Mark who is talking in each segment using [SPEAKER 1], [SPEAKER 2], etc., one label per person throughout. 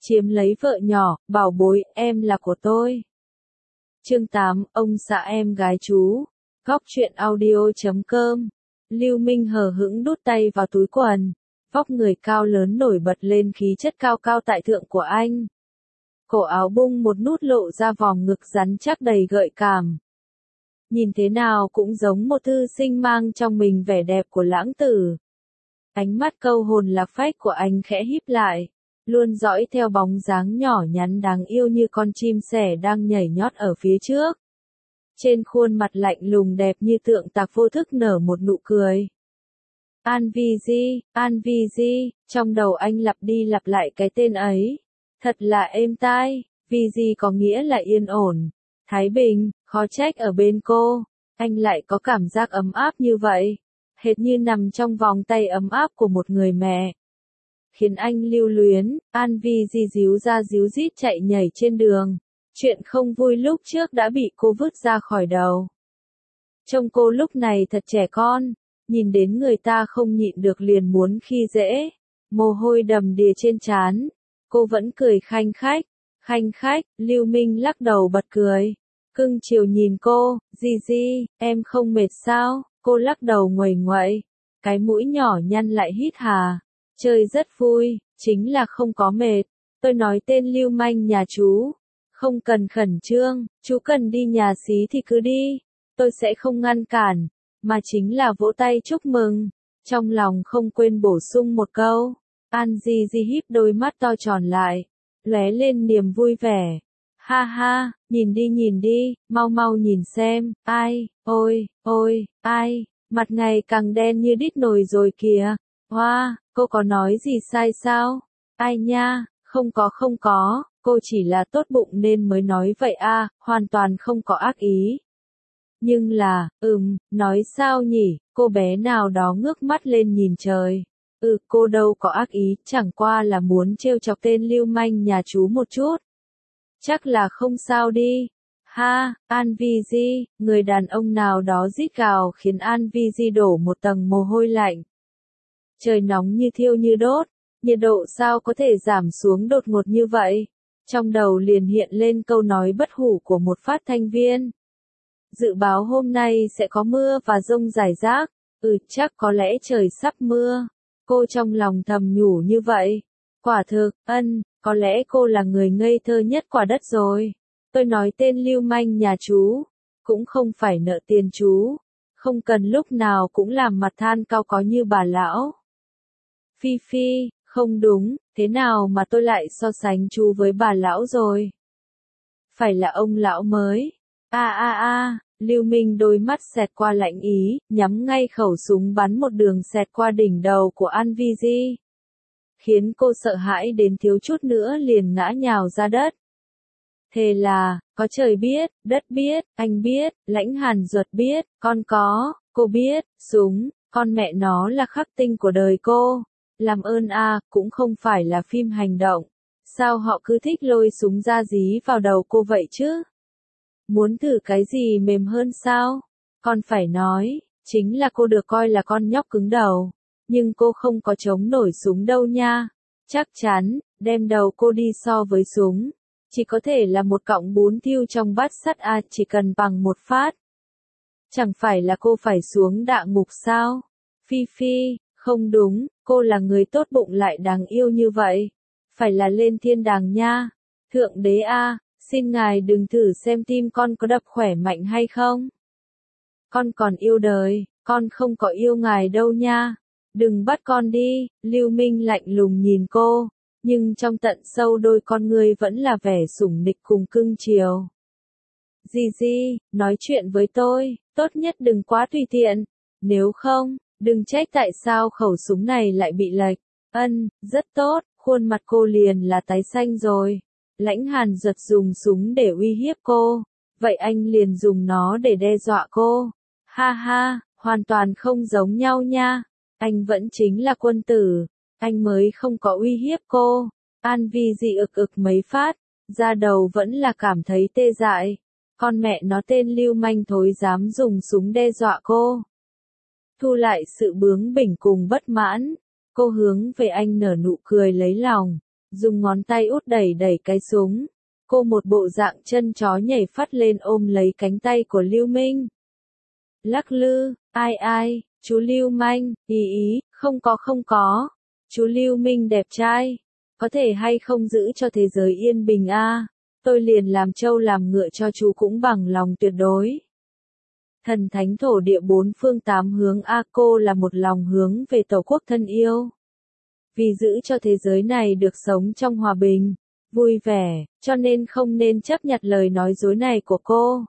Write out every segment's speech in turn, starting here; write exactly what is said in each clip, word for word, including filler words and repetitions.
[SPEAKER 1] chiếm lấy vợ nhỏ, bảo bối, em là của tôi. Chương tám, ông xã em gái chú. Góc truyện audio chấm com. Lưu Minh hờ hững đút tay vào túi quần. Vóc người cao lớn nổi bật lên khí chất cao cao tại thượng của anh. Cổ áo bung một nút lộ ra vòng ngực rắn chắc đầy gợi cảm. Nhìn thế nào cũng giống một thư sinh mang trong mình vẻ đẹp của lãng tử. Ánh mắt câu hồn lạc phách của anh khẽ híp lại, luôn dõi theo bóng dáng nhỏ nhắn đáng yêu như con chim sẻ đang nhảy nhót ở phía trước. Trên khuôn mặt lạnh lùng đẹp như tượng tạc vô thức nở một nụ cười. An Vi Di, An Vi Di, trong đầu anh lặp đi lặp lại cái tên ấy. Thật là êm tai, Vi Di có nghĩa là yên ổn, thái bình, khó trách ở bên cô, anh lại có cảm giác ấm áp như vậy, hệt như nằm trong vòng tay ấm áp của một người mẹ. Khiến anh lưu luyến, An Vi Di díu ra díu dít chạy nhảy trên đường, chuyện không vui lúc trước đã bị cô vứt ra khỏi đầu. Trông cô lúc này thật trẻ con, nhìn đến người ta không nhịn được liền muốn khi dễ, mồ hôi đầm đìa trên trán, cô vẫn cười khanh khách, khanh khách, Lưu Minh lắc đầu bật cười, cưng chiều nhìn cô, Di Di, em không mệt sao, cô lắc đầu nguầy nguậy, cái mũi nhỏ nhăn lại hít hà, chơi rất vui, chính là không có mệt, tôi nói tên Lưu Manh nhà chú, không cần khẩn trương, chú cần đi nhà xí thì cứ đi, tôi sẽ không ngăn cản, mà chính là vỗ tay chúc mừng, trong lòng không quên bổ sung một câu. An Di Di híp đôi mắt to tròn lại, lóe lên niềm vui vẻ. Ha ha, nhìn đi nhìn đi, mau mau nhìn xem, ai, ôi, ôi, ai, mặt ngày càng đen như đít nồi rồi kìa. Hoa, wow, cô có nói gì sai sao? Ai nha, không có không có, cô chỉ là tốt bụng nên mới nói vậy à, hoàn toàn không có ác ý. Nhưng là, ừm, nói sao nhỉ, cô bé nào đó ngước mắt lên nhìn trời. Ừ, cô đâu có ác ý, chẳng qua là muốn trêu chọc tên Lưu Manh nhà chú một chút. Chắc là không sao đi. Ha, An Vi Di, người đàn ông nào đó rít gào khiến An Vi Di đổ một tầng mồ hôi lạnh. Trời nóng như thiêu như đốt, nhiệt độ sao có thể giảm xuống đột ngột như vậy? Trong đầu liền hiện lên câu nói bất hủ của một phát thanh viên. Dự báo hôm nay sẽ có mưa và dông rải rác. Ừ, chắc có lẽ trời sắp mưa. Cô trong lòng thầm nhủ như vậy. Quả thực, ân, có lẽ cô là người ngây thơ nhất quả đất rồi. Tôi nói tên Lưu Manh nhà chú, cũng không phải nợ tiền chú, không cần lúc nào cũng làm mặt than cao có như bà lão. Phi Phi, không đúng, thế nào mà tôi lại so sánh chú với bà lão rồi? Phải là ông lão mới. A a a, Lưu Minh đôi mắt xẹt qua lạnh ý, nhắm ngay khẩu súng bắn một đường xẹt qua đỉnh đầu của An Vi Di. Khiến cô sợ hãi đến thiếu chút nữa liền ngã nhào ra đất. Thế là, có trời biết, đất biết, anh biết, Lãnh Hàn Duật biết, con có, cô biết, súng, con mẹ nó là khắc tinh của đời cô. Làm ơn a, à, cũng không phải là phim hành động. Sao họ cứ thích lôi súng ra dí vào đầu cô vậy chứ? Muốn thử cái gì mềm hơn sao? Con phải nói, chính là cô được coi là con nhóc cứng đầu. Nhưng cô không có chống nổi súng đâu nha. Chắc chắn, đem đầu cô đi so với súng. Chỉ có thể là một cọng bún thiêu trong bát sắt a, à, chỉ cần bằng một phát. Chẳng phải là cô phải xuống địa ngục sao? Phi Phi, không đúng, cô là người tốt bụng lại đáng yêu như vậy. Phải là lên thiên đàng nha. Thượng đế a, à, xin ngài đừng thử xem tim con có đập khỏe mạnh hay không. Con còn yêu đời, con không có yêu ngài đâu nha. Đừng bắt con đi, Lưu Minh lạnh lùng nhìn cô, nhưng trong tận sâu đôi con ngươi vẫn là vẻ sủng nịch cùng cưng chiều. Di Di, nói chuyện với tôi, tốt nhất đừng quá tùy tiện, nếu không, đừng trách tại sao khẩu súng này lại bị lệch. Ân, rất tốt, khuôn mặt cô liền là tái xanh rồi. Lãnh Hàn Duật dùng súng để uy hiếp cô, vậy anh liền dùng nó để đe dọa cô. Ha ha, hoàn toàn không giống nhau nha. Anh vẫn chính là quân tử, anh mới không có uy hiếp cô. An Vi Di ực ực mấy phát, da đầu vẫn là cảm thấy tê dại. Con mẹ nó tên Lưu Manh thối dám dùng súng đe dọa cô. Thu lại sự bướng bỉnh cùng bất mãn, cô hướng về anh nở nụ cười lấy lòng. dùng ngón tay út đẩy đẩy cái súng. Cô một bộ dạng chân chó nhảy phát lên ôm lấy cánh tay của Lưu Minh. Lắc lư, ai ai, chú Lưu Manh, ý ý, không có không có. Chú Lưu Minh đẹp trai, có thể hay không giữ cho thế giới yên bình a? Tôi liền làm trâu làm ngựa cho chú cũng bằng lòng tuyệt đối. Thần thánh thổ địa bốn phương tám hướng a, cô là một lòng hướng về tổ quốc thân yêu. Vì giữ cho thế giới này được sống trong hòa bình, vui vẻ, cho nên không nên chấp nhận lời nói dối này của cô.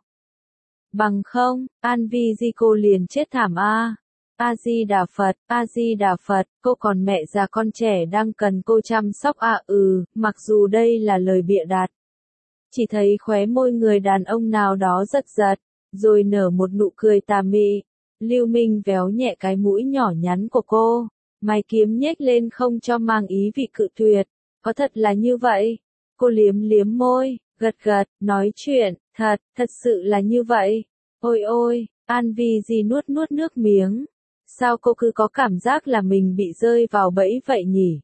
[SPEAKER 1] Bằng không, An Vi Di cô liền chết thảm a. A Di Đà Phật, A Di Đà Phật, cô còn mẹ già con trẻ đang cần cô chăm sóc a. Ừ, mặc dù đây là lời bịa đặt. Chỉ thấy khóe môi người đàn ông nào đó giật giật, rồi nở một nụ cười tà mị. Lưu Minh véo nhẹ cái mũi nhỏ nhắn của cô, mày kiếm nhếch lên không cho mang ý vị cự tuyệt. Có thật là như vậy? Cô liếm liếm môi, gật gật, nói chuyện, thật, thật sự là như vậy. Ôi ôi, An Vi Di nuốt nuốt nước miếng. Sao cô cứ có cảm giác là mình bị rơi vào bẫy vậy nhỉ?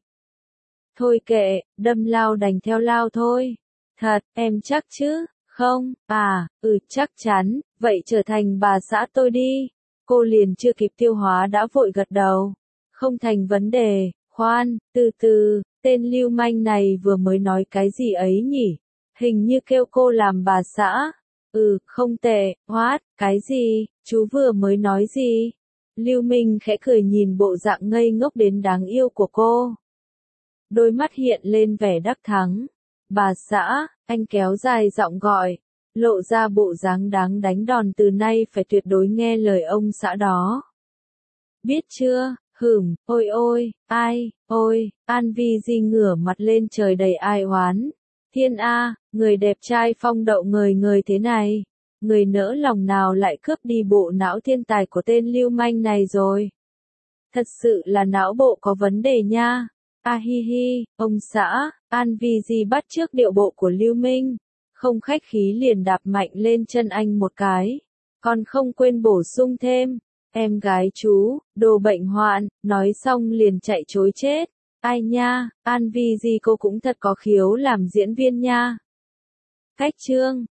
[SPEAKER 1] Thôi kệ, đâm lao đành theo lao thôi. Thật, em chắc chứ? Không, à, ừ chắc chắn, vậy trở thành bà xã tôi đi. Cô liền chưa kịp tiêu hóa đã vội gật đầu. Không thành vấn đề, khoan, từ từ, tên Lưu Manh này vừa mới nói cái gì ấy nhỉ? Hình như kêu cô làm bà xã. Ừ, không tệ, what, cái gì, chú vừa mới nói gì? Lưu Minh khẽ cười nhìn bộ dạng ngây ngốc đến đáng yêu của cô. Đôi mắt hiện lên vẻ đắc thắng. Bà xã, anh kéo dài giọng gọi, lộ ra bộ dáng đáng đánh đòn, từ nay phải tuyệt đối nghe lời ông xã đó. Biết chưa, hửm, ôi ôi, ai, ôi, An Vi Di ngửa mặt lên trời đầy ai oán. Thiên A, người đẹp trai phong đậu ngời ngời thế này. Người nỡ lòng nào lại cướp đi bộ não thiên tài của tên Lưu Manh này rồi. Thật sự là não bộ có vấn đề nha. A hi hi, ông xã, An Vi Di bắt chước điệu bộ của Lưu Minh. Không khách khí liền đạp mạnh lên chân anh một cái. Còn không quên bổ sung thêm. Em gái chú, đồ bệnh hoạn, nói xong liền chạy chối chết. Ai nha, An Vi Di cô cũng thật có khiếu làm diễn viên nha. Cách chương